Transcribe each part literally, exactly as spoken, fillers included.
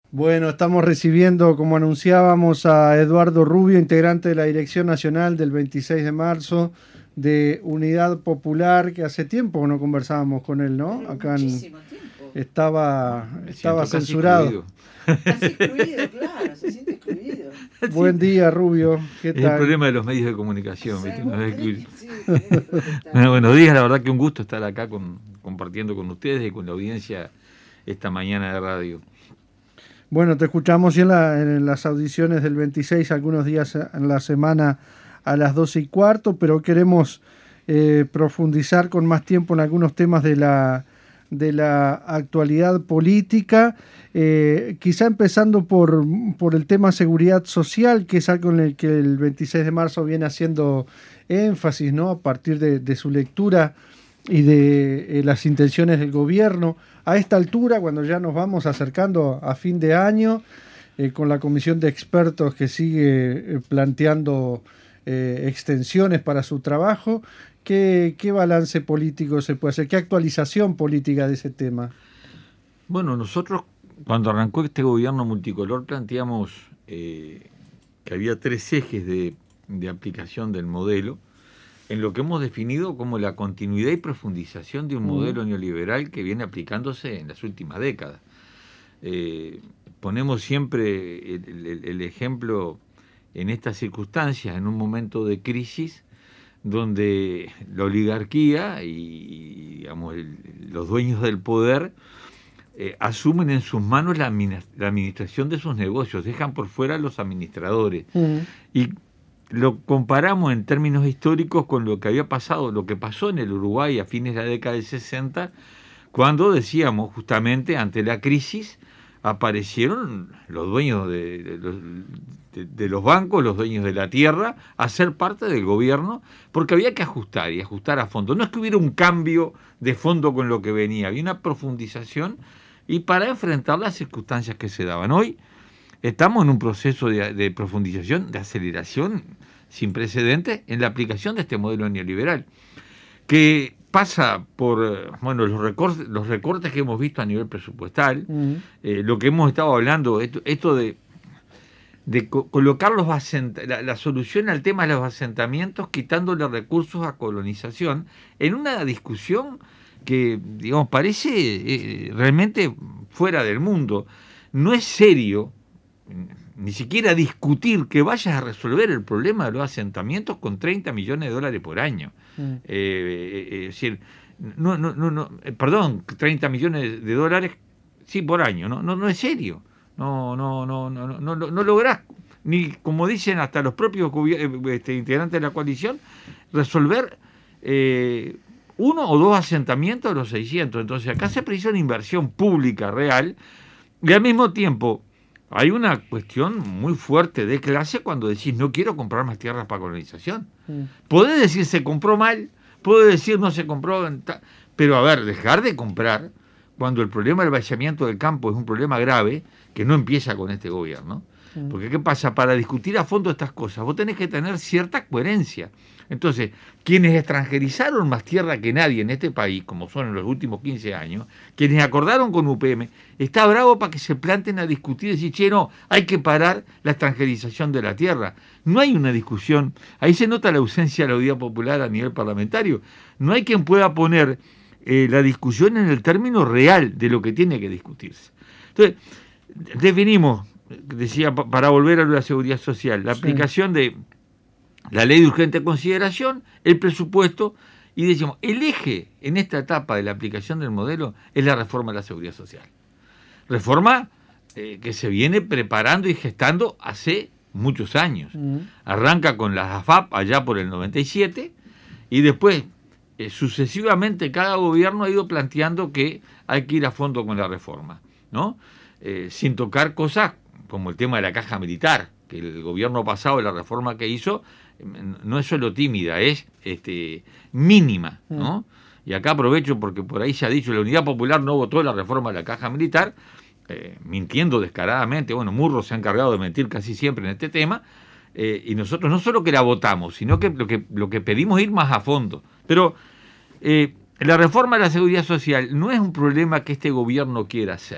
Bueno, estamos recibiendo, como anunciábamos, a Eduardo Rubio, integrante de la Dirección Nacional del veintiséis de marzo de Unidad Popular, que hace tiempo no conversábamos con él, ¿no? Pero Acá en, muchísimo tiempo. estaba, Me estaba siento casi censurado. excluido. Casi excluido, claro, se siente excluido. Buen día, Rubio. ¿Qué Es el tal? problema de los medios de comunicación. ¿viste? Nos Sí, excluyen. sí, tenés que protestar. Bueno, buenos días, la verdad que un gusto estar acá con, compartiendo con ustedes y con la audiencia esta mañana de radio. Bueno, te escuchamos y en, la- en las audiciones del veintiséis, algunos días en la semana a las doce y cuarto, pero queremos eh, profundizar con más tiempo en algunos temas de la, de la actualidad política, eh, quizá empezando por, por el tema seguridad social, que es algo en el que el veintiséis de marzo viene haciendo énfasis, ¿no? A partir de, de su lectura y de eh, las intenciones del gobierno. A esta altura, cuando ya nos vamos acercando a fin de año, eh, con la comisión de expertos que sigue eh, planteando eh, extensiones para su trabajo, ¿qué, qué balance político se puede hacer? ¿Qué actualización política de ese tema? Bueno, nosotros cuando arrancó este gobierno multicolor planteamos eh, que había tres ejes de, de aplicación del modelo, en lo que hemos definido como la continuidad y profundización de un modelo neoliberal que viene aplicándose en las últimas décadas. Eh, ponemos siempre el, el, el ejemplo en estas circunstancias, en un momento de crisis, donde la oligarquía y, digamos, el, los dueños del poder eh, asumen en sus manos la, la administración de sus negocios, dejan por fuera a los administradores. Uh-huh. Y lo comparamos en términos históricos con lo que había pasado, lo que pasó en el Uruguay a fines de la década del sesenta, cuando decíamos justamente ante la crisis aparecieron los dueños de, de, los, de, de los bancos, los dueños de la tierra, a ser parte del gobierno, porque había que ajustar y ajustar a fondo. No es que hubiera un cambio de fondo con lo que venía, había una profundización y para enfrentar las circunstancias que se daban. Hoy estamos en un proceso de, de profundización, de aceleración sin precedentes en la aplicación de este modelo neoliberal, que pasa por bueno los recortes, los recortes que hemos visto a nivel presupuestal, uh-huh. eh, lo que hemos estado hablando, esto, esto de, de co- colocar los asent- la, la solución al tema de los asentamientos, quitándole recursos a colonización, en una discusión que, digamos, parece eh, realmente fuera del mundo. No es serio ni siquiera discutir que vayas a resolver el problema de los asentamientos con treinta millones de dólares por año. Mm. Eh, eh, es decir, no, no, no, no, perdón, treinta millones de dólares, sí, por año, no, no, no es serio. No, no, no, no, no, no, no lográs, ni como dicen hasta los propios este, integrantes de la coalición, resolver eh, uno o dos asentamientos de los seiscientos. Entonces acá se precisa una inversión pública real y al mismo tiempo hay una cuestión muy fuerte de clase cuando decís no quiero comprar más tierras para colonización. Mm. Podés decir se compró mal, podés decir no se compró, pero a ver, dejar de comprar cuando el problema del vaciamiento del campo es un problema grave que no empieza con este gobierno. Mm. Porque ¿qué pasa? Para discutir a fondo estas cosas vos tenés que tener cierta coherencia. Entonces, quienes extranjerizaron más tierra que nadie en este país, como son en los últimos quince años, quienes acordaron con U P M, está bravo para que se planten a discutir y decir, che, no, hay que parar la extranjerización de la tierra. No hay una discusión. Ahí se nota la ausencia de la unidad popular a nivel parlamentario. No hay quien pueda poner eh, la discusión en el término real de lo que tiene que discutirse. Entonces, definimos, decía, para volver a la seguridad social, la sí. aplicación de la ley de urgente consideración, el presupuesto, y decimos, el eje en esta etapa de la aplicación del modelo es la reforma de la seguridad social. Reforma eh, que se viene preparando y gestando hace muchos años. Uh-huh. Arranca con las A F A P allá por el noventa y siete, y después, eh, sucesivamente, cada gobierno ha ido planteando que hay que ir a fondo con la reforma, ¿no? Eh, sin tocar cosas como el tema de la caja militar, que el gobierno pasado, la reforma que hizo, no es solo tímida, es este, mínima, ¿no? Y acá aprovecho porque por ahí se ha dicho, la Unidad Popular no votó la reforma de la caja militar, eh, mintiendo descaradamente. Bueno, Murro se ha encargado de mentir casi siempre en este tema, eh, y nosotros no solo que la votamos, sino que lo que, lo que pedimos es ir más a fondo. Pero eh, la reforma de la seguridad social no es un problema que este gobierno quiera hacer.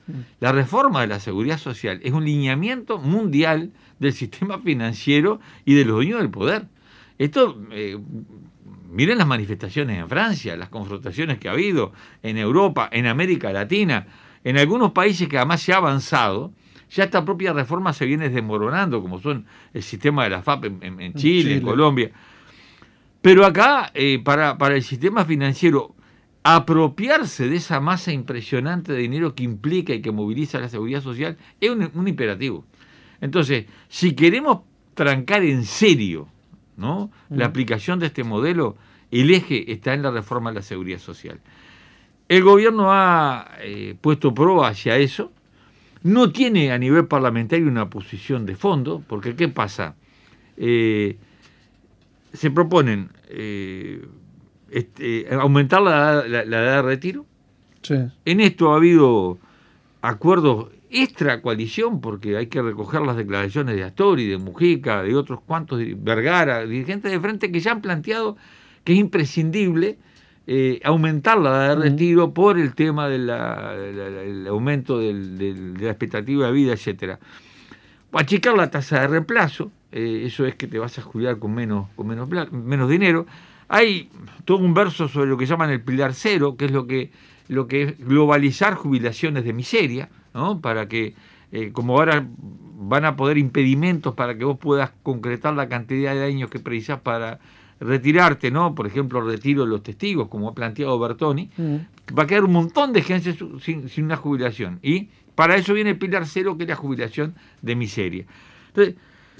La reforma de la seguridad social es un lineamiento mundial del sistema financiero y de los dueños del poder. Esto, eh, miren las manifestaciones en Francia, las confrontaciones que ha habido en Europa, en América Latina, en algunos países que además se ha avanzado. Ya esta propia reforma se viene desmoronando, como son el sistema de la F A P en, en, en Chile, Chile, en Colombia. Pero acá, eh, para, para el sistema financiero, apropiarse de esa masa impresionante de dinero que implica y que moviliza la seguridad social es un, un imperativo. Entonces, si queremos trancar en serio, ¿no?, mm. la aplicación de este modelo, el eje está en la reforma de la seguridad social. El gobierno ha eh, puesto prueba hacia eso. No tiene a nivel parlamentario una posición de fondo, porque ¿qué pasa? Eh, se proponen eh, este, aumentar la, la, la edad de retiro. Sí. En esto ha habido acuerdos extra coalición, porque hay que recoger las declaraciones de Astori, de Mujica, de otros cuantos, de Vergara, dirigentes de frente, que ya han planteado que es imprescindible Eh, aumentar la edad de retiro por el tema del de aumento del, del, de la expectativa de vida, etcétera. Achicar la tasa de reemplazo, eh, eso es que te vas a jubilar con menos, con menos, menos dinero. Hay todo un verso sobre lo que llaman el pilar cero, que es lo que, lo que es globalizar jubilaciones de miseria, ¿no?, para que, eh, como ahora van a poder impedimentos para que vos puedas concretar la cantidad de años que precisás para retirarte, ¿no? Por ejemplo, el retiro de los testigos, como ha planteado Bertoni, mm. va a quedar un montón de gente sin, sin una jubilación. Y para eso viene el pilar cero, que es la jubilación de miseria. Entonces,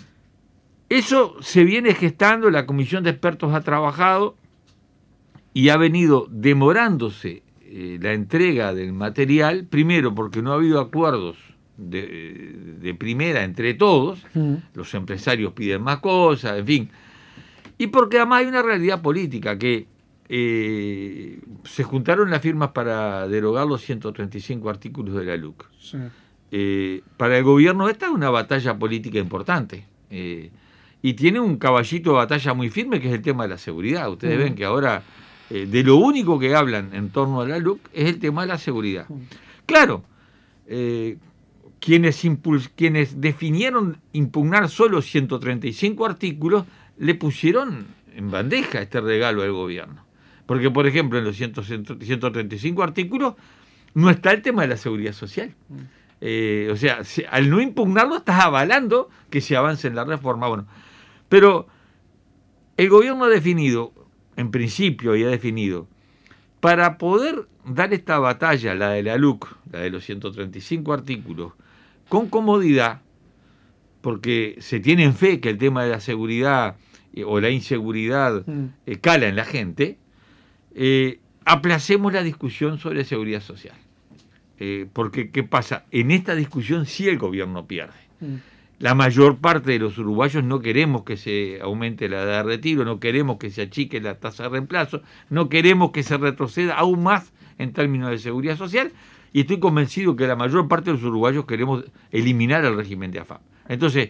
eso se viene gestando, la comisión de expertos ha trabajado y ha venido demorándose eh, la entrega del material, primero porque no ha habido acuerdos de, de primera entre todos, mm. los empresarios piden más cosas, en fin. Y porque además hay una realidad política, que eh, se juntaron las firmas para derogar los ciento treinta y cinco artículos de la L U C. Sí. Eh, para el gobierno esta es una batalla política importante. Eh, y tiene un caballito de batalla muy firme, que es el tema de la seguridad. Ustedes uh-huh. ven que ahora eh, de lo único que hablan en torno a la L U C es el tema de la seguridad. Uh-huh. Claro, eh, quienes, impuls- quienes definieron impugnar solo ciento treinta y cinco artículos le pusieron en bandeja este regalo al gobierno. Porque, por ejemplo, en los ciento treinta y cinco artículos no está el tema de la seguridad social. Eh, o sea, si, al no impugnarlo estás avalando que se avance en la reforma. Bueno, pero el gobierno ha definido, en principio, y ha definido, para poder dar esta batalla, la de la L U C, la de los ciento treinta y cinco artículos, con comodidad, porque se tiene en fe que el tema de la seguridad eh, o la inseguridad eh, cala en la gente, eh, aplacemos la discusión sobre seguridad social. Eh, porque, ¿qué pasa? En esta discusión sí el gobierno pierde. Mm. La mayor parte de los uruguayos no queremos que se aumente la edad de retiro, no queremos que se achique la tasa de reemplazo, no queremos que se retroceda aún más en términos de seguridad social, y estoy convencido que la mayor parte de los uruguayos queremos eliminar el régimen de A F A P. Entonces,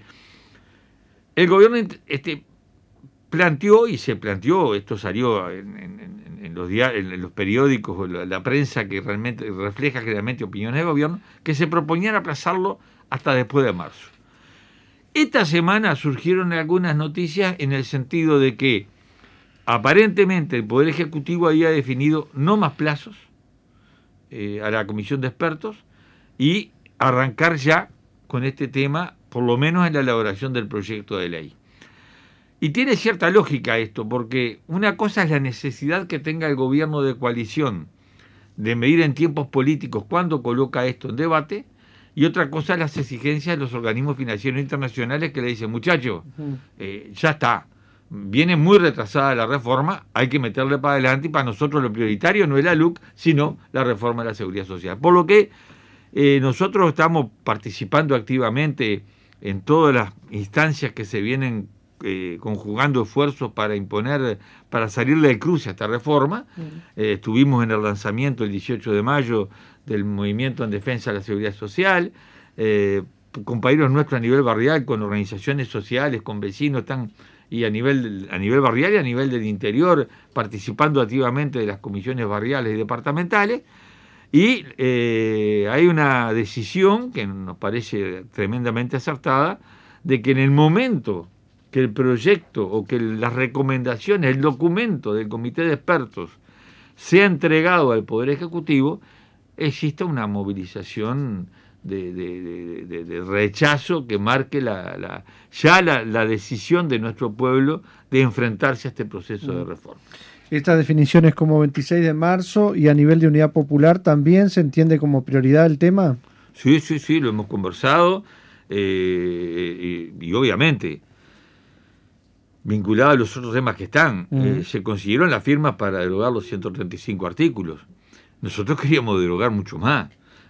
el gobierno este, planteó, y se planteó, esto salió en, en, en, los, diarios, en los periódicos, la, la prensa que realmente refleja generalmente opiniones del gobierno, que se proponían aplazarlo hasta después de marzo. Esta semana surgieron algunas noticias en el sentido de que aparentemente el Poder Ejecutivo había definido no más plazos eh, a la comisión de expertos y arrancar ya con este tema, por lo menos en la elaboración del proyecto de ley. Y tiene cierta lógica esto, porque una cosa es la necesidad que tenga el gobierno de coalición de medir en tiempos políticos cuándo coloca esto en debate, y otra cosa es las exigencias de los organismos financieros internacionales que le dicen, muchachos, eh, ya está, viene muy retrasada la reforma, hay que meterle para adelante, y para nosotros lo prioritario no es la L U C, sino la reforma de la seguridad social. Por lo que eh, nosotros estamos participando activamente en todas las instancias que se vienen eh, conjugando esfuerzos para imponer, para salirle del cruce a esta reforma. Eh, estuvimos en el lanzamiento el dieciocho de mayo del Movimiento en Defensa de la Seguridad Social, eh, compañeros nuestros a nivel barrial, con organizaciones sociales, con vecinos, están y a nivel, a nivel barrial y a nivel del interior, participando activamente de las comisiones barriales y departamentales, Y eh, hay una decisión que nos parece tremendamente acertada, de que en el momento que el proyecto o que las recomendaciones, el documento del comité de expertos sea entregado al Poder Ejecutivo, exista una movilización de, de, de, de, de rechazo que marque la, la, ya la, la decisión de nuestro pueblo de enfrentarse a este proceso de reforma. Esta definición es como veintiséis de marzo y a nivel de Unidad Popular también se entiende como prioridad el tema. Sí, sí, sí, lo hemos conversado eh, y, y obviamente vinculado a los otros temas que están. Uh-huh. eh, se consiguieron las firmas para derogar los ciento treinta y cinco artículos. Nosotros queríamos derogar mucho más.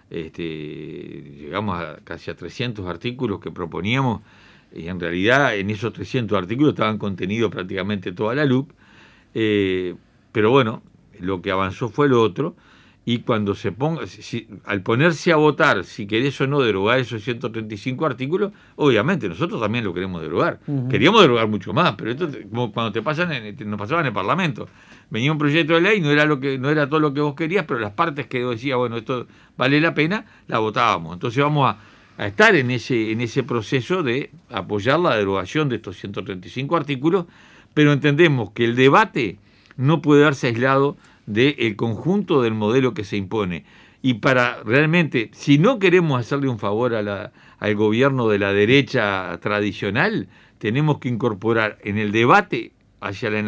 Este, llegamos a casi a trescientos artículos que proponíamos y en realidad en esos trescientos artículos estaban contenidos prácticamente toda la L U C. Eh, pero bueno, lo que avanzó fue lo otro, y cuando se ponga, si, al ponerse a votar si querés o no derogar esos ciento treinta y cinco artículos, obviamente nosotros también lo queremos derogar. Uh-huh. Queríamos derogar mucho más, pero esto como cuando te pasan en, nos pasaba en el Parlamento. Venía un proyecto de ley, no era lo que no era todo lo que vos querías, pero las partes que decía, bueno, esto vale la pena, la votábamos. Entonces vamos a, a estar en ese, en ese proceso de apoyar la derogación de estos ciento treinta y cinco artículos, pero entendemos que el debate no puede darse aislado del conjunto del modelo que se impone. Y para realmente, si no queremos hacerle un favor a la, al gobierno de la derecha tradicional, tenemos que incorporar en el debate hacia la,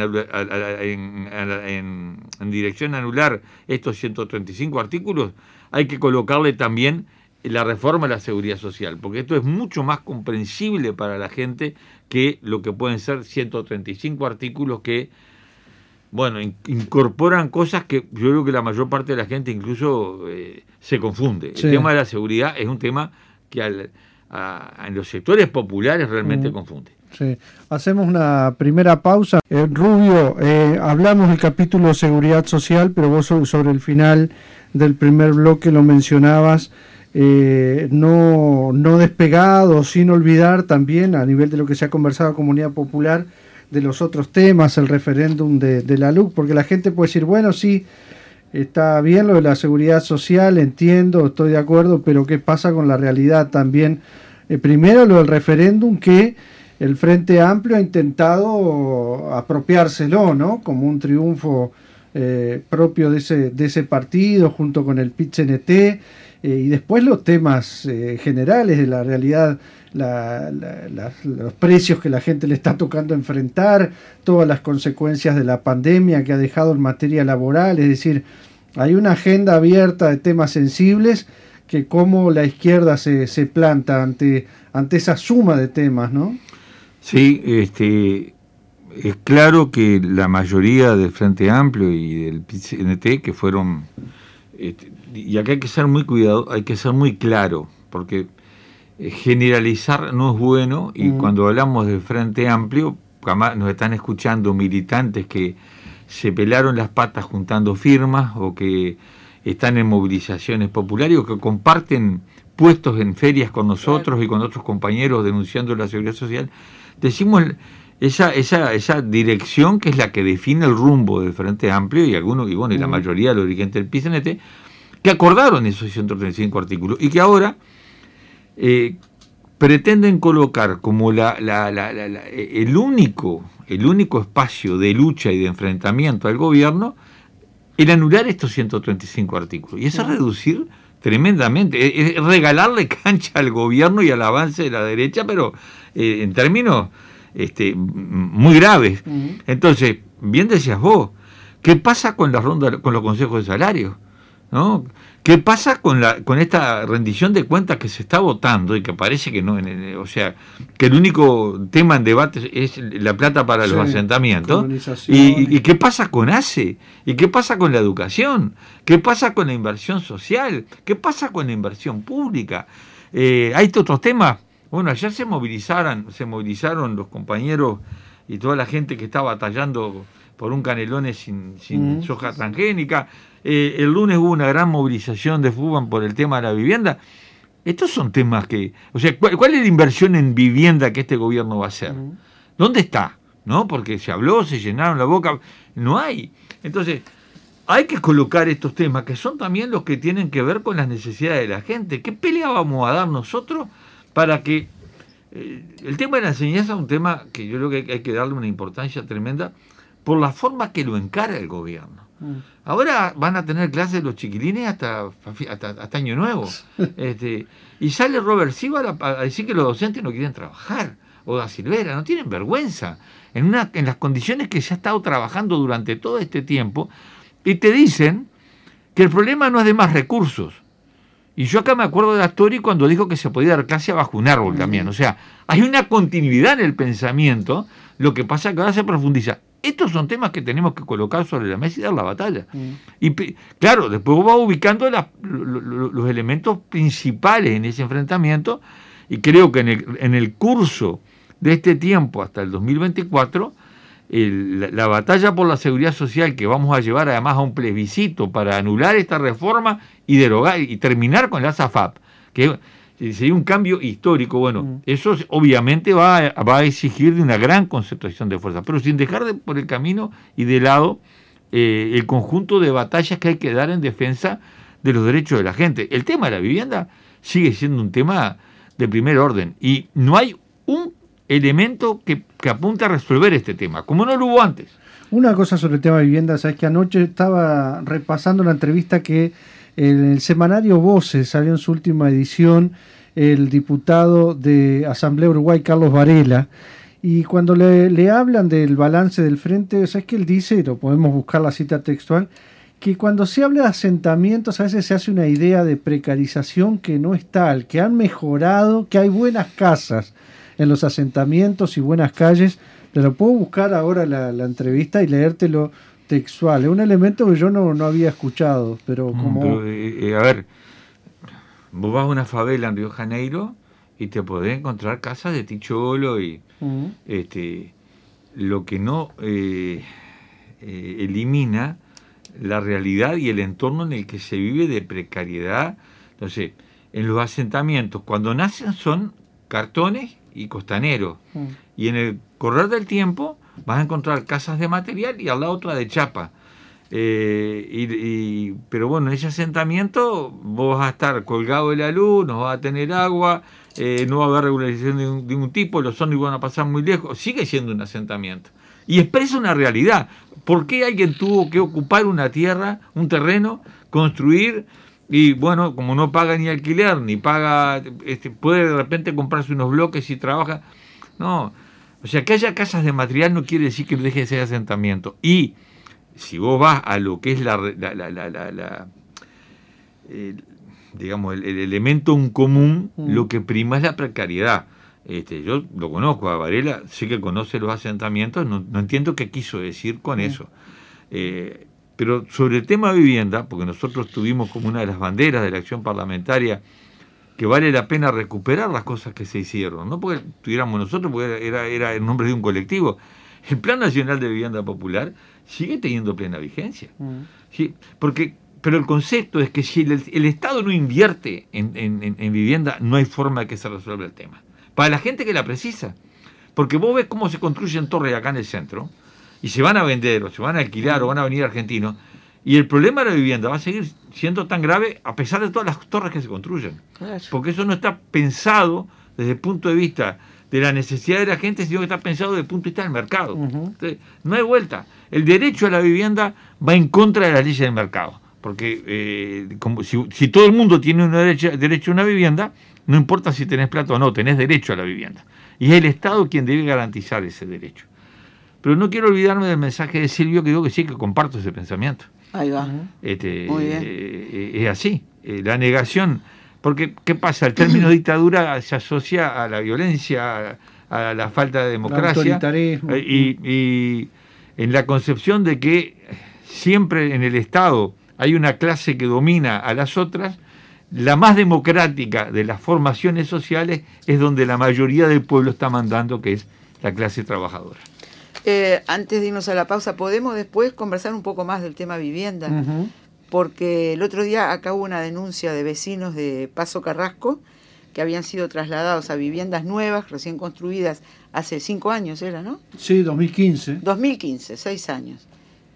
en, en, en dirección a anular estos ciento treinta y cinco artículos, hay que colocarle también la reforma a la seguridad social, porque esto es mucho más comprensible para la gente que lo que pueden ser ciento treinta y cinco artículos que, bueno, in, incorporan cosas que yo creo que la mayor parte de la gente incluso eh, se confunde. Sí. El tema de la seguridad es un tema que al, a, a, en los sectores populares realmente mm. confunde. Sí. Hacemos una primera pausa. Eh, Rubio, eh, hablamos del capítulo de seguridad social, pero vos sobre el final del primer bloque lo mencionabas. Eh, no, no despegado, sin olvidar también, a nivel de lo que se ha conversado en Comunidad Popular, de los otros temas, el referéndum de, de la L U C, porque la gente puede decir, bueno, sí, está bien lo de la seguridad social, entiendo, estoy de acuerdo, pero ¿qué pasa con la realidad también? Eh, primero lo del referéndum, que el Frente Amplio ha intentado apropiárselo, ¿no? Como un triunfo eh, propio de ese, de ese partido, junto con el P I T C N T, eh, y después los temas eh, generales de la realidad, la, la, la, los precios que la gente le está tocando enfrentar, todas las consecuencias de la pandemia que ha dejado en materia laboral, es decir, hay una agenda abierta de temas sensibles que cómo la izquierda se, se planta ante, ante esa suma de temas, ¿no? Sí, este, es claro que la mayoría del Frente Amplio y del P I T C N T, que fueron, este, y acá hay que ser muy cuidado, hay que ser muy claro, porque generalizar no es bueno, y mm. cuando hablamos del Frente Amplio, nos están escuchando militantes que se pelaron las patas juntando firmas, o que están en movilizaciones populares, o que comparten puestos en ferias con nosotros y con otros compañeros denunciando la seguridad social. Decimos esa, esa, esa dirección que es la que define el rumbo del Frente Amplio y algunos, y bueno, y la mayoría de los dirigentes del P I C N T, que acordaron esos ciento treinta y cinco artículos y que ahora eh, pretenden colocar como la, la, la, la, la, el único, el único espacio de lucha y de enfrentamiento al gobierno el anular estos ciento treinta y cinco artículos. Y eso es reducir tremendamente, es regalarle cancha al gobierno y al avance de la derecha, pero eh, en términos este, muy graves. Uh-huh. Entonces, bien decías vos, ¿qué pasa con la ronda, con los consejos de salario? ¿No? ¿Qué pasa con la con esta rendición de cuentas que se está votando y que parece que no, o sea, que el único tema en debate es la plata para sí, los asentamientos? ¿Y, y qué pasa con ACE? ¿Y qué pasa con la educación? ¿Qué pasa con la inversión social? ¿Qué pasa con la inversión pública? Eh, hay otros temas. Bueno, ayer se movilizaron, se movilizaron los compañeros y toda la gente que está batallando por un Canelones sin, sin mm. soja transgénica. Eh, el lunes hubo una gran movilización de Fuban por el tema de la vivienda. Estos son temas que... O sea, ¿cuál, cuál es la inversión en vivienda que este gobierno va a hacer? Mm. ¿Dónde está? ¿No? Porque se habló, se llenaron la boca. No hay. Entonces, hay que colocar estos temas, que son también los que tienen que ver con las necesidades de la gente. ¿Qué pelea vamos a dar nosotros para que... Eh, el tema de la enseñanza es un tema que yo creo que hay que darle una importancia tremenda por la forma que lo encara el gobierno. Mm. Ahora van a tener clases los chiquilines hasta, hasta, hasta Año Nuevo. Este, y sale Robert Sival a, a decir que los docentes no quieren trabajar. O da Silvera, no tienen vergüenza. En, una, en las condiciones que se ha estado trabajando durante todo este tiempo, y te dicen que el problema no es de más recursos. Y yo acá me acuerdo de Astori cuando dijo que se podía dar clase abajo un árbol también. O sea, hay una continuidad en el pensamiento, lo que pasa que ahora se profundiza. Estos son temas que tenemos que colocar sobre la mesa y dar la batalla. Mm. Y claro, después va ubicando la, lo, lo, los elementos principales en ese enfrentamiento, y creo que en el, en el curso de este tiempo hasta el dos mil veinticuatro, el, la, la batalla por la seguridad social que vamos a llevar además a un plebiscito para anular esta reforma y derogar y terminar con la SAFAP, que sería un cambio histórico. Bueno, mm. eso obviamente va a, va a exigir de una gran concentración de fuerzas, pero sin dejar de, por el camino y de lado eh, el conjunto de batallas que hay que dar en defensa de los derechos de la gente. El tema de la vivienda sigue siendo un tema de primer orden y no hay un elemento que, que apunte a resolver este tema, como no lo hubo antes. Una cosa sobre el tema de vivienda, sabes que anoche estaba repasando una entrevista que en el semanario Voces salió en su última edición el diputado de Asamblea Uruguay, Carlos Varela, y cuando le, le hablan del balance del frente, sabes que él dice, lo podemos buscar la cita textual, que cuando se habla de asentamientos a veces se hace una idea de precarización que no es tal, que han mejorado, que hay buenas casas en los asentamientos y buenas calles. Te lo puedo buscar ahora la, la entrevista y leértelo textual. Es un elemento que yo no, no había escuchado, pero como... Pero, eh, a ver, vos vas a una favela en Río de Janeiro y te podés encontrar casas de ticholo y uh-huh. este, lo que no eh, eh, elimina la realidad y el entorno en el que se vive de precariedad. Entonces, en los asentamientos, cuando nacen son cartones y costaneros, uh-huh. y en el correr del tiempo vas a encontrar casas de material y al lado otra de chapa. Eh, y, y, pero bueno, en ese asentamiento vos vas a estar colgado de la luz, no vas a tener agua, eh, no va a haber regularización de un, de un tipo, los ómnibus van a pasar muy lejos. Sigue siendo un asentamiento. Y expresa una realidad. ¿Por qué alguien tuvo que ocupar una tierra, un terreno, construir? Y bueno, como no paga ni alquiler, ni paga, este, puede de repente comprarse unos bloques y trabaja. No, o sea, que haya casas de material no quiere decir que deje de ser asentamiento. Y si vos vas a lo que es la, la, la, la, la, la eh, digamos, el, el elemento en común, mm. lo que prima es la precariedad. Este, yo lo conozco a Varela, sé que conoce los asentamientos, no, no entiendo qué quiso decir con mm. eso. Eh, pero sobre el tema de vivienda, porque nosotros tuvimos como una de las banderas de la acción parlamentaria que vale la pena recuperar las cosas que se hicieron, no porque tuviéramos nosotros, porque era, era el nombre de un colectivo. El Plan Nacional de Vivienda Popular sigue teniendo plena vigencia. Mm. ¿Sí? Porque, pero el concepto es que si el, el Estado no invierte en, en, en vivienda, no hay forma de que se resuelva el tema. Para la gente que la precisa. Porque vos ves cómo se construyen torres acá en el centro, y se van a vender, o se van a alquilar, o van a venir argentinos, y el problema de la vivienda va a seguir siendo tan grave a pesar de todas las torres que se construyen. Claro. Porque eso no está pensado desde el punto de vista de la necesidad de la gente, sino que está pensado desde el punto de vista del mercado. Uh-huh. Entonces, no hay vuelta. El derecho a la vivienda va en contra de las leyes del mercado. Porque eh, como si, si todo el mundo tiene un derecho, derecho a una vivienda, no importa si tenés plata o no, tenés derecho a la vivienda. Y es el Estado quien debe garantizar ese derecho. Pero no quiero olvidarme del mensaje de Silvio, que digo que sí, que comparto ese pensamiento. Ahí va. Este, Muy bien. Eh, es así. Eh, la negación... Porque, ¿qué pasa? El término dictadura se asocia a la violencia, a, a la falta de democracia. Eh, y, y en la concepción de que siempre en el Estado hay una clase que domina a las otras, la más democrática de las formaciones sociales es donde la mayoría del pueblo está mandando, que es la clase trabajadora. Eh, antes de irnos a la pausa, ¿podemos después conversar un poco más del tema vivienda? Uh-huh. Porque el otro día acá hubo una denuncia de vecinos de Paso Carrasco que habían sido trasladados a viviendas nuevas, recién construidas hace cinco años, ¿era, no? Sí, dos mil quince. dos mil quince, seis años.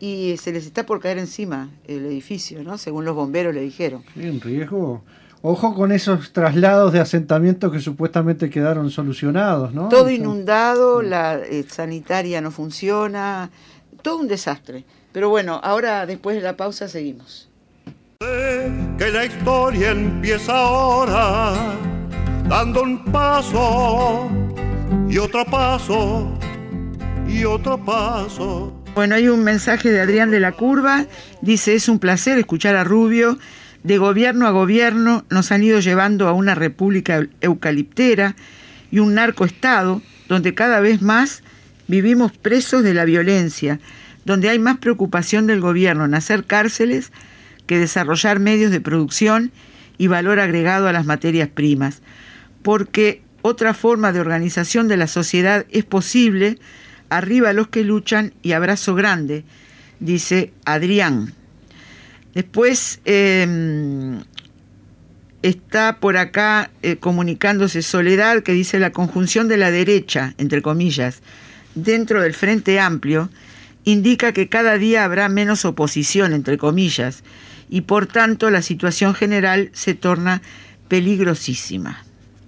y se les está por caer encima el edificio, ¿no? Según los bomberos le dijeron. Sí, en riesgo. Ojo con esos traslados de asentamientos que supuestamente quedaron solucionados, ¿no? Todo inundado, la eh, sanitaria no funciona, todo un desastre. Pero bueno, ahora después de la pausa seguimos. Que la historia empieza ahora, dando un paso y otro paso y otro paso. Bueno, hay un mensaje de Adrián de la Curva, dice: es un placer escuchar a Rubio. De gobierno a gobierno nos han ido llevando a una república eucaliptera y un narcoestado donde cada vez más vivimos presos de la violencia, donde hay más preocupación del gobierno en hacer cárceles que desarrollar medios de producción y valor agregado a las materias primas, porque otra forma de organización de la sociedad es posible. Arriba los que luchan y abrazo grande, dice Adrián. Después eh, está por acá eh, comunicándose Soledad, que dice: la conjunción de la derecha, entre comillas, dentro del Frente Amplio, indica que cada día habrá menos oposición, entre comillas, y por tanto la situación general se torna peligrosísima.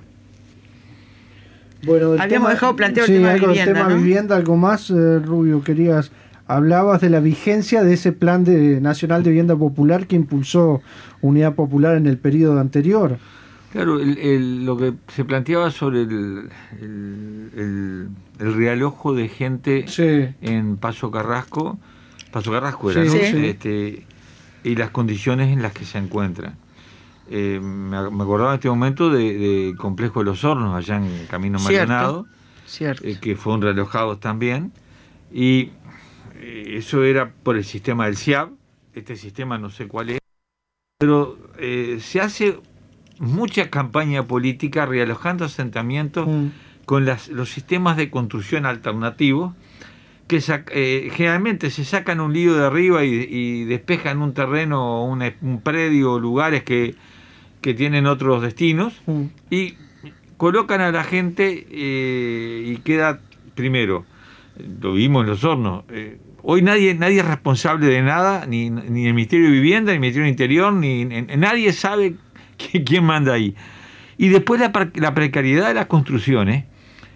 Bueno, del habíamos tema, dejado planteado sí, el tema algo vivienda, del tema ¿no? vivienda, algo más, eh, Rubio, querías, hablabas de la vigencia de ese plan de nacional de vivienda popular que impulsó Unidad Popular en el periodo anterior. Claro, el, el, lo que se planteaba sobre el, el, el, el realojo de gente sí. en Paso Carrasco, Paso Carrasco era, sí, ¿no? Sí. Este, y las condiciones en las que se encuentran. Eh, me, me acordaba en este momento del de Complejo de los Hornos, allá en Camino Maldonado, eh, que fueron realojados también, y eh, eso era por el sistema del S I A B, este sistema no sé cuál es, pero eh, se hace mucha campaña política realojando asentamientos mm. con las, los sistemas de construcción alternativos, que sac, eh, generalmente se sacan un lío de arriba y, y despejan un terreno, un, un predio, lugares que, que tienen otros destinos, mm. y colocan a la gente eh, y queda, primero, lo vimos en Los Hornos, eh, hoy nadie nadie es responsable de nada, ni, ni el Ministerio de Vivienda, ni el Ministerio del Interior, ni, ni nadie sabe quién manda ahí. Y después la, la precariedad de las construcciones,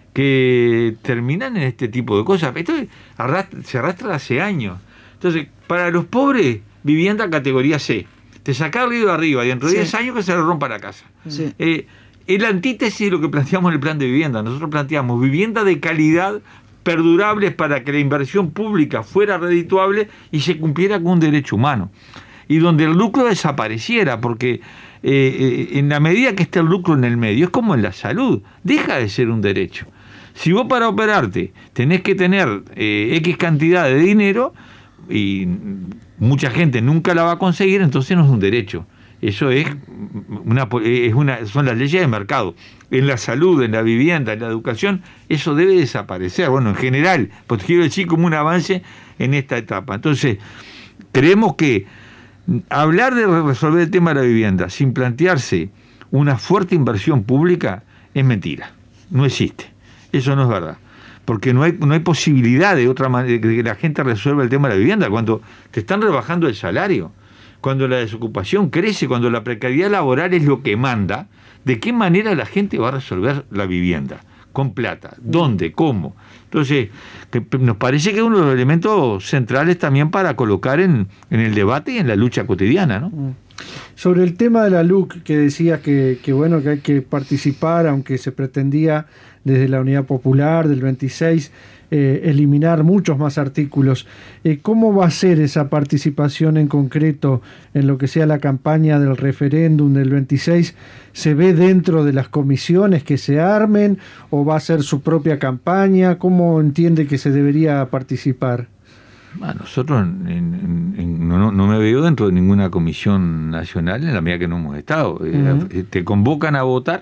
que terminan en este tipo de cosas. Esto arrastra, se arrastra hace años. Entonces, para los pobres, vivienda categoría C. Te saca el río de arriba y dentro de sí. diez años que se le rompa la casa. Sí. Eh, es la antítesis de lo que planteamos en el plan de vivienda. Nosotros planteamos vivienda de calidad, perdurables, para que la inversión pública fuera redituable y se cumpliera con un derecho humano. Y donde el lucro desapareciera, porque eh, eh, en la medida que esté el lucro en el medio, es como en la salud, deja de ser un derecho. Si vos para operarte tenés que tener eh, X cantidad de dinero y mucha gente nunca la va a conseguir, entonces no es un derecho. Eso es una, es una, son las leyes de mercado. En la salud, en la vivienda, en la educación, eso debe desaparecer. Bueno, en general, pues quiero decir como un avance en esta etapa. Entonces, creemos que hablar de resolver el tema de la vivienda sin plantearse una fuerte inversión pública es mentira. No existe. Eso no es verdad, porque no hay no hay posibilidad de otra manera de que la gente resuelva el tema de la vivienda. Cuando te están rebajando el salario, cuando la desocupación crece, cuando la precariedad laboral es lo que manda, ¿de qué manera la gente va a resolver la vivienda? ¿Con plata? ¿Dónde? ¿Cómo? Entonces, que nos parece que es uno de los elementos centrales también para colocar en, en el debate y en la lucha cotidiana, ¿no? Sobre el tema de la L U C, que decía que, que bueno, que hay que participar, aunque se pretendía desde la Unidad Popular del veintiséis eh, eliminar muchos más artículos. Eh, ¿Cómo va a ser esa participación en concreto en lo que sea la campaña del referéndum del veintiséis? ¿Se ve dentro de las comisiones que se armen o va a ser su propia campaña? ¿Cómo entiende que se debería participar? Bueno, nosotros en, en, en, no, no me veo dentro de ninguna comisión nacional en la medida que no hemos estado. Uh-huh. Eh, te convocan a votar,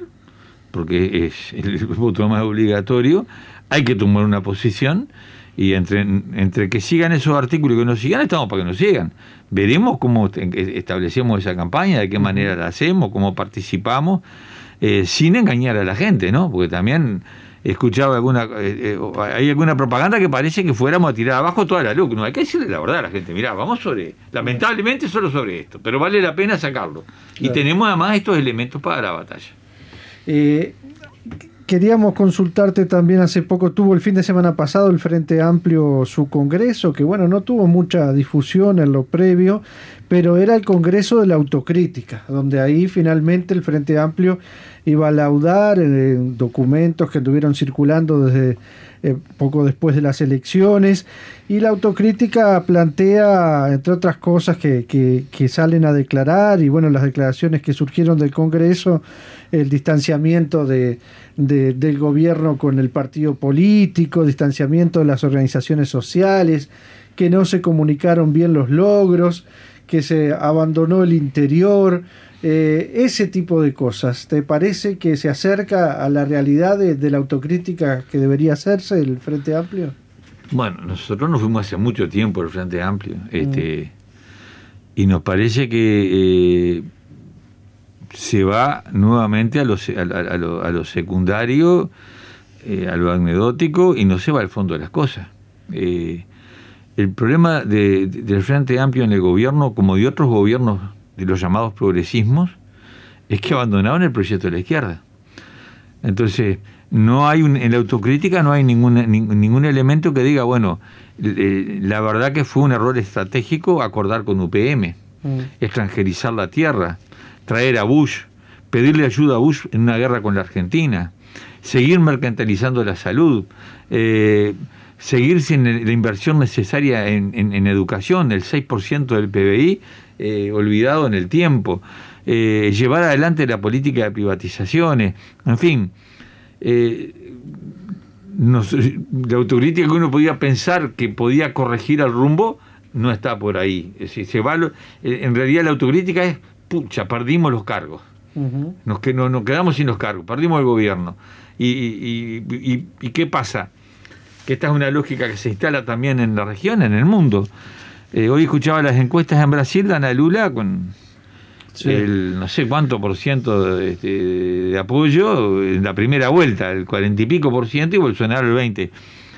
porque es el voto más obligatorio, hay que tomar una posición, y entre, entre que sigan esos artículos y que no sigan, estamos para que nos sigan. Veremos cómo establecemos esa campaña, de qué manera la hacemos, cómo participamos. eh, sin engañar a la gente, ¿no? Porque también he escuchado alguna, eh, eh, hay alguna propaganda que parece que fuéramos a tirar abajo toda la luz. No, hay que decirle la verdad a la gente, mirá, vamos sobre, lamentablemente solo sobre esto, pero vale la pena sacarlo. Claro. Y tenemos además estos elementos para la batalla. Eh, queríamos consultarte también, hace poco tuvo el fin de semana pasado el Frente Amplio su congreso, que bueno, no tuvo mucha difusión en lo previo, pero era el congreso de la autocrítica, donde ahí finalmente el Frente Amplio iba a laudar eh, documentos que estuvieron circulando desde eh, poco después de las elecciones, y la autocrítica plantea, entre otras cosas que, que, que salen a declarar, y bueno, las declaraciones que surgieron del Congreso, el distanciamiento de, de, del gobierno con el partido político, distanciamiento de las organizaciones sociales, que no se comunicaron bien los logros, que se abandonó el interior, eh, ese tipo de cosas. ¿Te parece que se acerca a la realidad de, de la autocrítica que debería hacerse el Frente Amplio? Bueno, nosotros nos fuimos hace mucho tiempo el Frente Amplio, este, mm. y nos parece que eh, se va nuevamente a lo, a, a lo, a lo secundario, eh, a lo anecdótico, y no se va al fondo de las cosas. Eh, el problema de, de, del Frente Amplio en el gobierno, como de otros gobiernos de los llamados progresismos, es que abandonaron el proyecto de la izquierda. Entonces, no hay un, en la autocrítica no hay ningún, ningún, ningún elemento que diga, bueno, eh, la verdad que fue un error estratégico acordar con U P M, mm. extranjerizar la tierra, traer a Bush, pedirle ayuda a Bush en una guerra con la Argentina, seguir mercantilizando la salud, eh, seguir sin la inversión necesaria en, en, en educación, el seis por ciento del P B I, eh, olvidado en el tiempo, eh, llevar adelante la política de privatizaciones, en fin, eh, nos, la autocrítica que uno podía pensar que podía corregir el rumbo no está por ahí. Es decir, se va, en realidad la autocrítica es, pucha, perdimos los cargos, uh-huh. nos, que, no, nos quedamos sin los cargos, perdimos el gobierno. Y, y, y, ¿Y qué pasa? Que esta es una lógica que se instala también en la región, en el mundo. Eh, hoy escuchaba las encuestas en Brasil, dan a Lula con sí. el no sé cuánto por ciento de, de, de apoyo en la primera vuelta, el cuarenta y pico por ciento, y Bolsonaro el veinte.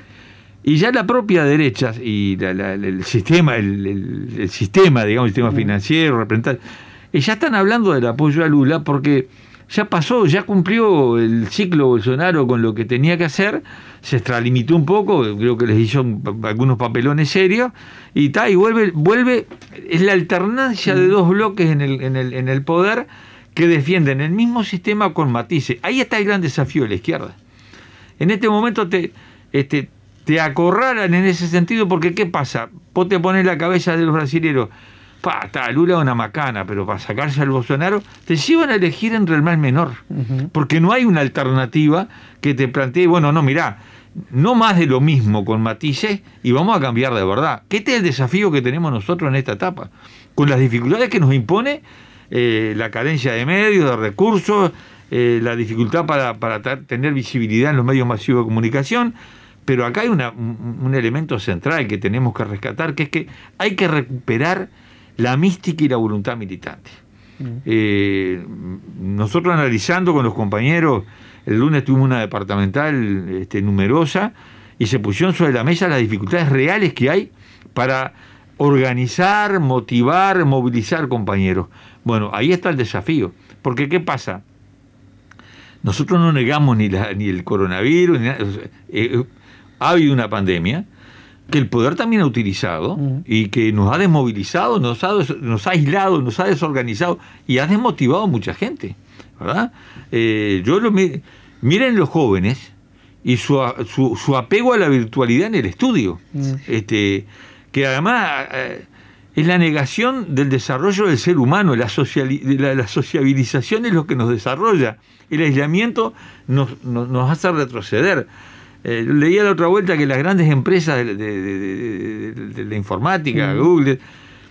Y ya la propia derecha y la, la, el sistema, el, el, el sistema, digamos, el sistema financiero, representante, ya están hablando del apoyo a Lula porque ya pasó, ya cumplió el ciclo Bolsonaro con lo que tenía que hacer, se extralimitó un poco, creo que les hizo algunos papelones serios, y está, y vuelve, vuelve, es la alternancia de dos bloques en el, en el, en el poder que defienden el mismo sistema con matices. Ahí está el gran desafío de la izquierda. En este momento te, este, te acorralan en ese sentido, porque ¿qué pasa? Vos te pones la cabeza de los brasileños, pa, está, Lula es una macana, pero para sacarse al Bolsonaro, te llevan a elegir entre el mal menor, uh-huh. porque no hay una alternativa que te plantee, bueno, no, mirá, no más de lo mismo con matices y vamos a cambiar de verdad. ¿Qué este es el desafío que tenemos nosotros en esta etapa? Con las dificultades que nos impone eh, la carencia de medios, de recursos, eh, la dificultad para, para tener visibilidad en los medios masivos de comunicación, pero acá hay una, un, un elemento central que tenemos que rescatar, que es que hay que recuperar la mística y la voluntad militante. Mm. Eh, nosotros analizando con los compañeros, el lunes tuvimos una departamental este, numerosa y se pusieron sobre la mesa las dificultades reales que hay para organizar, motivar, movilizar compañeros. Bueno, ahí está el desafío, porque ¿qué pasa? Nosotros no negamos ni, la, ni el coronavirus, ni nada, eh, ha habido una pandemia que el poder también ha utilizado uh-huh. y que nos ha desmovilizado, nos ha, nos ha aislado, nos ha desorganizado y ha desmotivado a mucha gente, ¿verdad? Eh, yo lo, miren los jóvenes y su, su, su apego a la virtualidad en el estudio, uh-huh. este, que además eh, es la negación del desarrollo del ser humano, la, sociali, la, la sociabilización es lo que nos desarrolla, el aislamiento nos, nos, nos hace retroceder. Eh, leía la otra vuelta que las grandes empresas de, de, de, de, de la informática, mm. Google,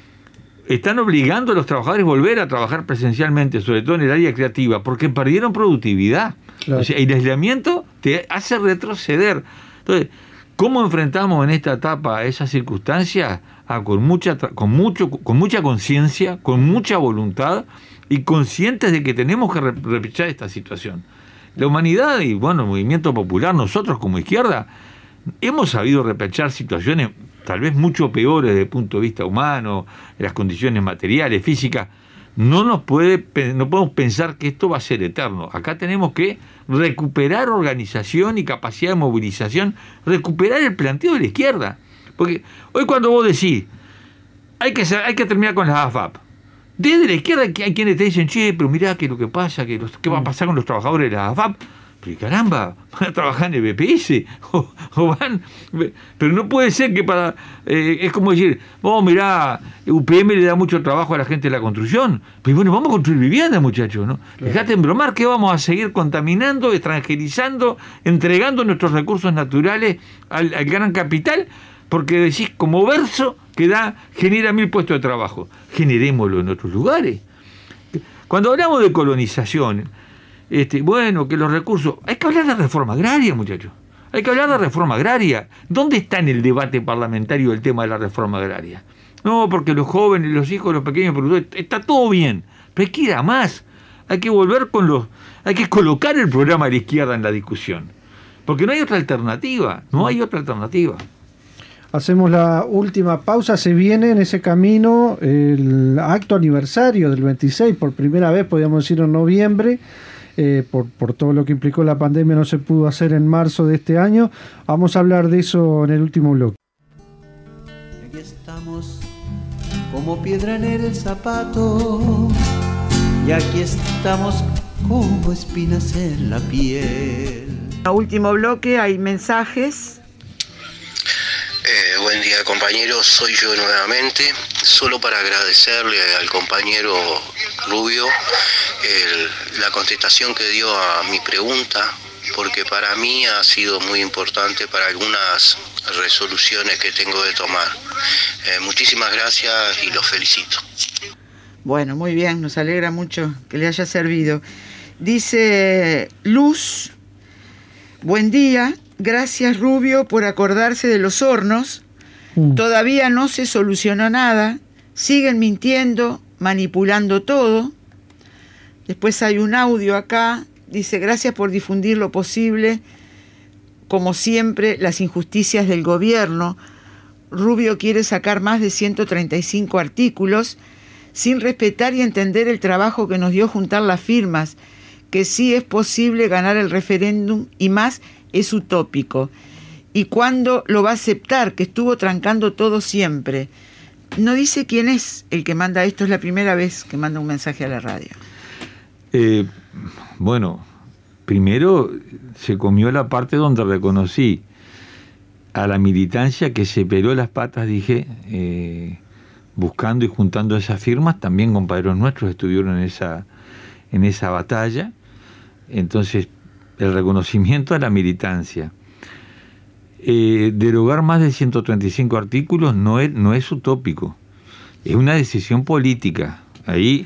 están obligando a los trabajadores a volver a trabajar presencialmente, sobre todo en el área creativa, porque perdieron productividad. Claro. O sea, el aislamiento te hace retroceder. Entonces, ¿cómo enfrentamos en esta etapa a esas circunstancias? Ah, con mucha, con mucho, con mucha conciencia, con mucha voluntad, y conscientes de que tenemos que repechar esta situación. La humanidad y, bueno, el movimiento popular, nosotros como izquierda, hemos sabido repechar situaciones tal vez mucho peores desde el punto de vista humano, las condiciones materiales, físicas. No nos puede, no podemos pensar que esto va a ser eterno. Acá tenemos que recuperar organización y capacidad de movilización, recuperar el planteo de la izquierda. Porque hoy cuando vos decís, hay que, hay que terminar con las A F A P, desde la izquierda hay quienes te dicen, che, pero mirá que lo que pasa, que los, qué va a pasar con los trabajadores de las A F A P. Pero caramba, van a trabajar en el B P S, o, o van, pero no puede ser que para, eh, es como decir, vos mirá, U P M le da mucho trabajo a la gente de la construcción, pero bueno, vamos a construir viviendas, muchachos, ¿no? Claro. Dejate en bromar, que vamos a seguir contaminando, extranjerizando, entregando nuestros recursos naturales al, al gran capital, porque decís, como verso, que da, genera mil puestos de trabajo, generémoslo en otros lugares. Cuando hablamos de colonización, Este, bueno, que los recursos... Hay que hablar de reforma agraria, muchachos. Hay que hablar de reforma agraria. ¿Dónde está en el debate parlamentario el tema de la reforma agraria? No, porque los jóvenes, los hijos, los pequeños productores, está todo bien. Pero hay que ir a más. Hay que volver con los... Hay que colocar el programa de la izquierda en la discusión. Porque no hay otra alternativa. No hay otra alternativa. Hacemos la última pausa. Se viene en ese camino el acto aniversario del veintiséis. Por primera vez, podríamos decir, en noviembre. Eh, por, por todo lo que implicó la pandemia, no se pudo hacer en marzo de este año. Vamos a hablar de eso en el último bloque. Aquí estamos como piedra en el zapato, y aquí estamos como espinas en la piel. En el último bloque hay mensajes. Eh, buen día, compañeros, soy yo nuevamente, solo para agradecerle al compañero Rubio el, la contestación que dio a mi pregunta, porque para mí ha sido muy importante para algunas resoluciones que tengo de tomar. Eh, muchísimas gracias y los felicito. Bueno, muy bien, nos alegra mucho que le haya servido. Dice Luz, buen día. Gracias, Rubio, por acordarse de los hornos. Mm. Todavía no se solucionó nada. Siguen mintiendo, manipulando todo. Después hay un audio acá. Dice, gracias por difundir lo posible. Como siempre, las injusticias del gobierno. Rubio quiere sacar más de ciento treinta y cinco artículos sin respetar y entender el trabajo que nos dio juntar las firmas, que sí es posible ganar el referéndum y más es utópico. ¿Y cuándo lo va a aceptar? Que estuvo trancando todo siempre. No dice quién es el que manda esto, es la primera vez que manda un mensaje a la radio. Eh, bueno, primero se comió la parte donde reconocí a la militancia que se peló las patas, dije, eh, buscando y juntando esas firmas. También compañeros nuestros estuvieron en esa, en esa batalla. Entonces, el reconocimiento a la militancia. Eh, derogar más de ciento treinta y cinco artículos no es, no es utópico, es una decisión política. Ahí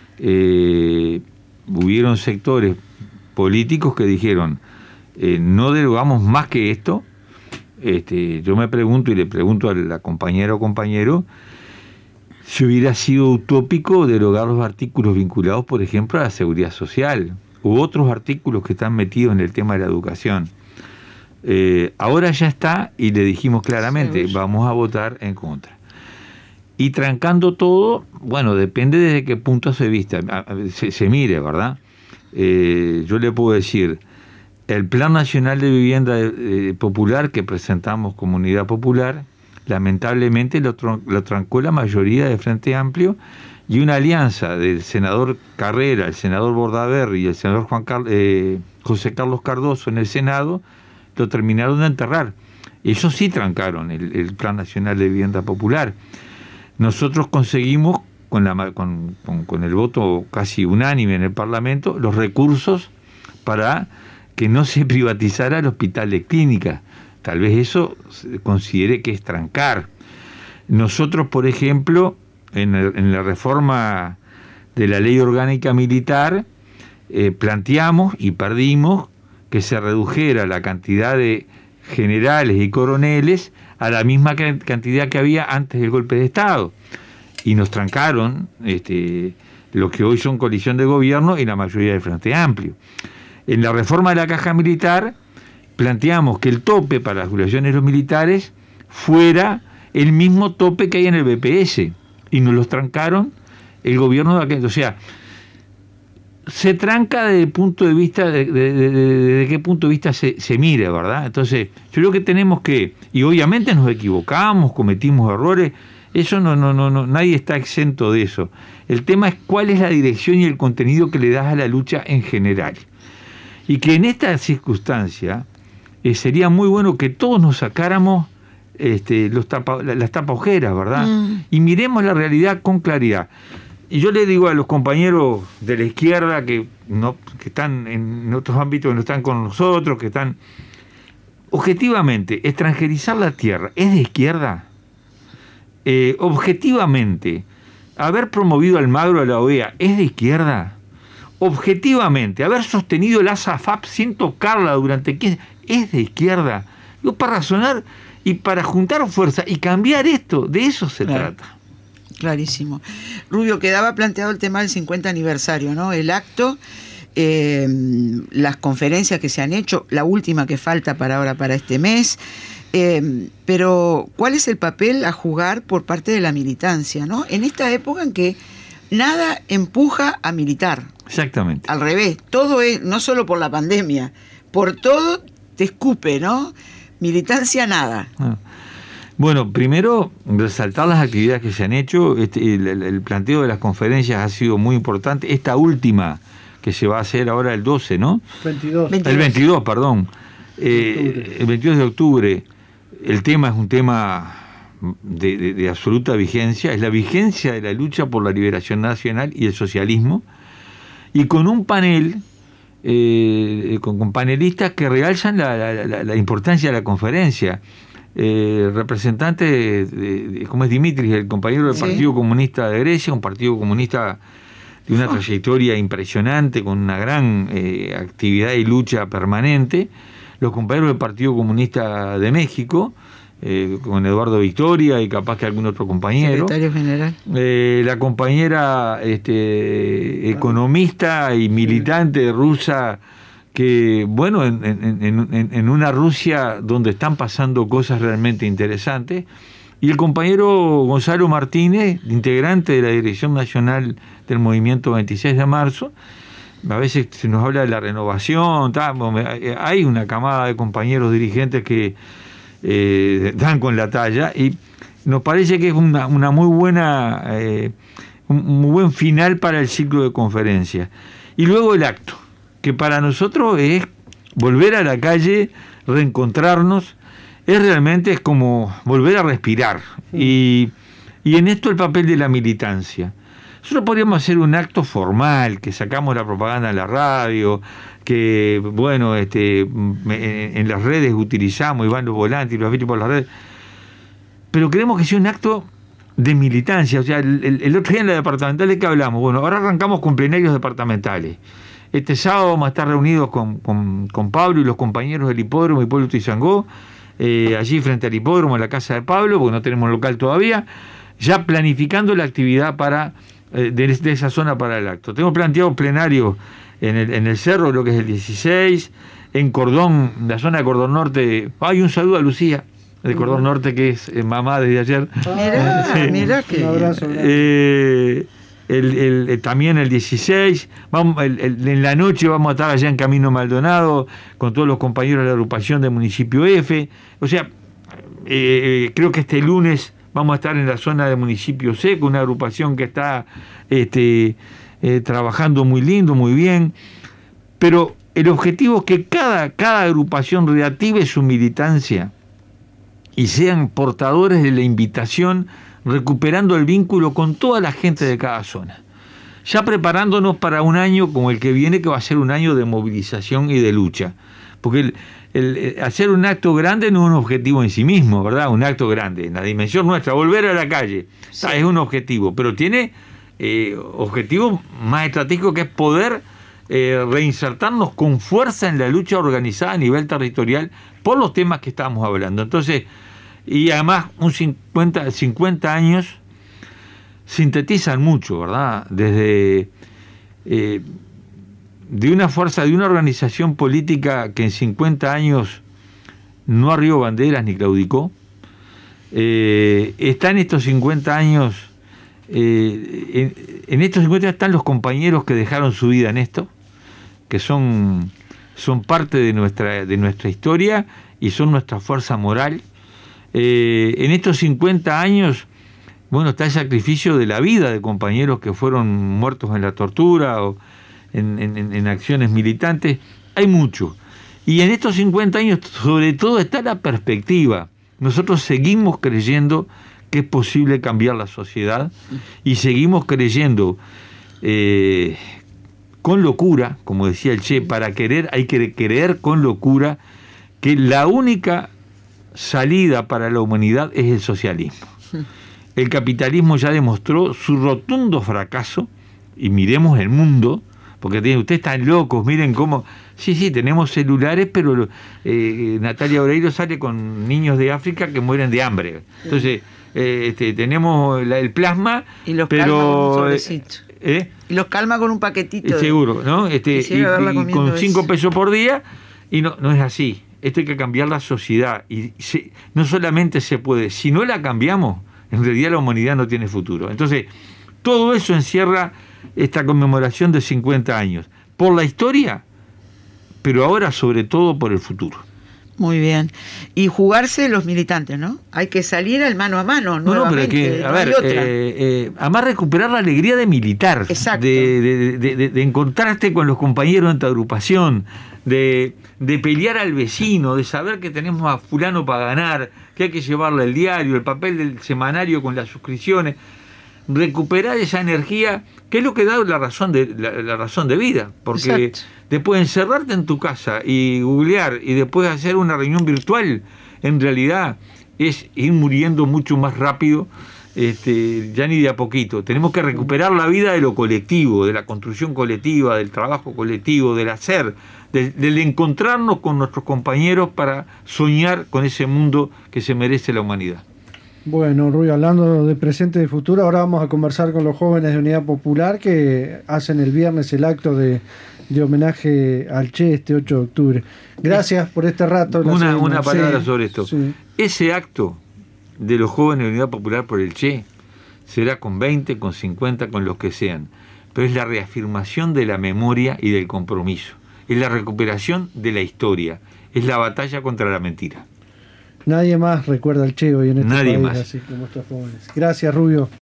eh, hubieron sectores políticos que dijeron, eh, no derogamos más que esto. Este, yo me pregunto y le pregunto a la compañera o compañero si hubiera sido utópico derogar los artículos vinculados, por ejemplo, a la seguridad social u otros artículos que están metidos en el tema de la educación. Eh, ahora ya está y le dijimos claramente, sí, vamos a votar en contra. Y trancando todo, bueno, depende desde qué punto se vista, se, se mire, ¿verdad? Eh, yo le puedo decir, el Plan Nacional de Vivienda eh, Popular que presentamos como Unidad Popular, lamentablemente lo, tron- lo trancó la mayoría de Frente Amplio, y una alianza del senador Carrera, el senador Bordaberry y el senador Juan Car- eh, José Carlos Cardoso en el Senado, lo terminaron de enterrar. Ellos sí trancaron el, el Plan Nacional de Vivienda Popular. Nosotros conseguimos, con, la, con, con, con el voto casi unánime en el Parlamento, los recursos para que no se privatizara el hospital de clínica. Tal vez eso se considere que es trancar. Nosotros, por ejemplo, en, el, en la reforma de la ley orgánica militar, eh, planteamos y perdimos que se redujera la cantidad de generales y coroneles a la misma cantidad que había antes del golpe de Estado. Y nos trancaron este, los que hoy son coalición de gobierno y la mayoría del Frente Amplio. En la reforma de la caja militar planteamos que el tope para las jubilaciones de los militares fuera el mismo tope que hay en el B P S, y nos los trancaron el gobierno de aquel. O sea, se tranca desde el punto de vista, de, de, de, de, de qué punto de vista se, se mire, ¿verdad? Entonces, yo creo que tenemos que, y obviamente nos equivocamos, cometimos errores, eso no, no, no, no, nadie está exento de eso. El tema es cuál es la dirección y el contenido que le das a la lucha en general. Y que en esta circunstancia eh, sería muy bueno que todos nos sacáramos este, los tapa, las tapaojeras, ¿verdad? Mm. Y miremos la realidad con claridad. Y yo le digo a los compañeros de la izquierda que, no, que están en otros ámbitos, que no están con nosotros, que están... Objetivamente, extranjerizar la tierra, ¿es de izquierda? Eh, objetivamente, haber promovido al Magro a la O E A, ¿es de izquierda? Objetivamente, haber sostenido el ASAFAP sin tocarla durante quince, ¿es de izquierda? Digo, para razonar y para juntar fuerza y cambiar esto, de eso se claro. trata. Clarísimo. Rubio, quedaba planteado el tema del cincuenta aniversario, ¿no? El acto, eh, las conferencias que se han hecho, la última que falta para ahora, para este mes, eh, pero ¿cuál es el papel a jugar por parte de la militancia, ¿no? En esta época en que nada empuja a militar. Exactamente. Al revés, todo es, no solo por la pandemia, por todo te escupe, ¿no? Militancia, nada. Ah. Bueno, primero, resaltar las actividades que se han hecho. Este, el, el planteo de las conferencias ha sido muy importante. Esta última, que se va a hacer ahora el doce, ¿no? veintidós. El veintidós, perdón. Eh, el veintidós de octubre. El tema es un tema de, de, de absoluta vigencia. Es la vigencia de la lucha por la liberación nacional y el socialismo. Y con un panel... Eh, con, con panelistas que realzan la, la, la, la importancia de la conferencia. Eh, representante de, de, de, como es Dimitris, el compañero del sí. Partido Comunista de Grecia, un partido comunista de una trayectoria impresionante, con una gran eh, actividad y lucha permanente, los compañeros del Partido Comunista de México, eh, con Eduardo Victoria y capaz que algún otro compañero, secretario general, eh, la compañera este, economista y militante rusa, que bueno, en, en, en, en una Rusia donde están pasando cosas realmente interesantes, y el compañero Gonzalo Martínez, integrante de la Dirección Nacional del Movimiento veintiséis de marzo. A veces se nos habla de la renovación, hay una camada de compañeros dirigentes que eh, dan con la talla, y nos parece que es una, una muy buena, eh, un muy buen final para el ciclo de conferencias. Y luego el acto, que para nosotros es volver a la calle, reencontrarnos, es realmente es como volver a respirar. Y, y en esto el papel de la militancia. Nosotros podríamos hacer un acto formal, que sacamos la propaganda en la radio, que bueno, este, en, en las redes utilizamos, y van los volantes y los afiches por las redes, pero queremos que sea un acto de militancia. O sea, el, el, el otro día en la departamental, ¿de qué hablamos? Bueno, ahora arrancamos con plenarios departamentales. Este sábado vamos a estar reunidos con, con, con Pablo y los compañeros del hipódromo Hipólito Ituzaingó, eh, allí frente al hipódromo, en la casa de Pablo, porque no tenemos local todavía, ya planificando la actividad para eh, de, de esa zona para el acto. Tenemos planteado plenarios en el, en el Cerro, lo que es el dieciséis, en Cordón, la zona de Cordón Norte. Hay un saludo a Lucía, de Cordón Norte, que es eh, mamá desde ayer. Mirá, sí. mirá que... Un abrazo. Eh, El, el, el, también el dieciséis, vamos, el, el, en la noche vamos a estar allá en Camino Maldonado con todos los compañeros de la agrupación del municipio F. O sea, eh, creo que este lunes vamos a estar en la zona del municipio C, con una agrupación que está este, eh, trabajando muy lindo, muy bien. Pero el objetivo es que cada, cada agrupación reactive su militancia y sean portadores de la invitación, recuperando el vínculo con toda la gente de cada zona, ya preparándonos para un año como el que viene, que va a ser un año de movilización y de lucha, porque el, el, el hacer un acto grande no es un objetivo en sí mismo, ¿verdad? Un acto grande, en la dimensión nuestra, volver a la calle, sí. Es un objetivo, pero tiene eh, objetivo más estratégico, que es poder eh, reinsertarnos con fuerza en la lucha organizada a nivel territorial por los temas que estamos hablando. Entonces, y además un cincuenta, cincuenta años sintetizan mucho, ¿verdad? Desde eh, de una fuerza, de una organización política que en cincuenta años no arrió banderas ni claudicó, eh, está en estos cincuenta años, eh, en, en estos cincuenta años están los compañeros que dejaron su vida en esto, que son, son parte de nuestra, de nuestra historia y son nuestra fuerza moral. Eh, en estos cincuenta años, bueno, está el sacrificio de la vida de compañeros que fueron muertos en la tortura o en, en, en acciones militantes. Hay mucho. Y en estos cincuenta años, sobre todo, está la perspectiva. Nosotros seguimos creyendo que es posible cambiar la sociedad y seguimos creyendo eh, con locura, como decía el Che, para querer hay que creer con locura que la única salida para la humanidad es el socialismo. El capitalismo ya demostró su rotundo fracaso, y miremos el mundo, porque ustedes están locos, miren cómo... Sí, sí, tenemos celulares, pero eh, Natalia Oreiro sale con niños de África que mueren de hambre. Entonces, eh, este, tenemos la, el plasma, y los pero... calma con un sobrecito. ¿eh? Y los calma con un paquetito. Eh, seguro, ¿no? Este, y, y con cinco eso. pesos por día, y no, no es así. Esto hay que cambiar la sociedad. Y se, no solamente se puede, si no la cambiamos, en realidad la humanidad no tiene futuro. Entonces, todo eso encierra esta conmemoración de cincuenta años. Por la historia, pero ahora sobre todo por el futuro. Muy bien. Y jugarse los militantes, ¿no? Hay que salir al mano a mano, no, no, pero hay que, a no ver, eh, eh, además recuperar la alegría de militar. Exacto. De, de, de, de, de encontrarte con los compañeros en tu agrupación, de, de pelear al vecino, de saber que tenemos a fulano para ganar, que hay que llevarle el diario, el papel del semanario con las suscripciones. Recuperar esa energía, que es lo que da la razón de, la, la razón de vida, porque Exacto. después de encerrarte en tu casa y googlear y después hacer una reunión virtual, en realidad es ir muriendo mucho más rápido, este, ya ni de a poquito. Tenemos que recuperar la vida de lo colectivo, de la construcción colectiva, del trabajo colectivo, del hacer, del, del encontrarnos con nuestros compañeros para soñar con ese mundo que se merece la humanidad. Bueno, Rubio, hablando de presente y de futuro, ahora vamos a conversar con los jóvenes de Unidad Popular que hacen el viernes el acto de, de homenaje al Che este ocho de octubre. Gracias por este rato. Una, una palabra sí, sobre esto. Sí. Ese acto de los jóvenes de Unidad Popular por el Che será con veinte, con cincuenta, con los que sean, pero es la reafirmación de la memoria y del compromiso, es la recuperación de la historia, es la batalla contra la mentira. Nadie más recuerda al Che hoy en este Nadie país, más. así como estos jóvenes. Gracias, Rubio.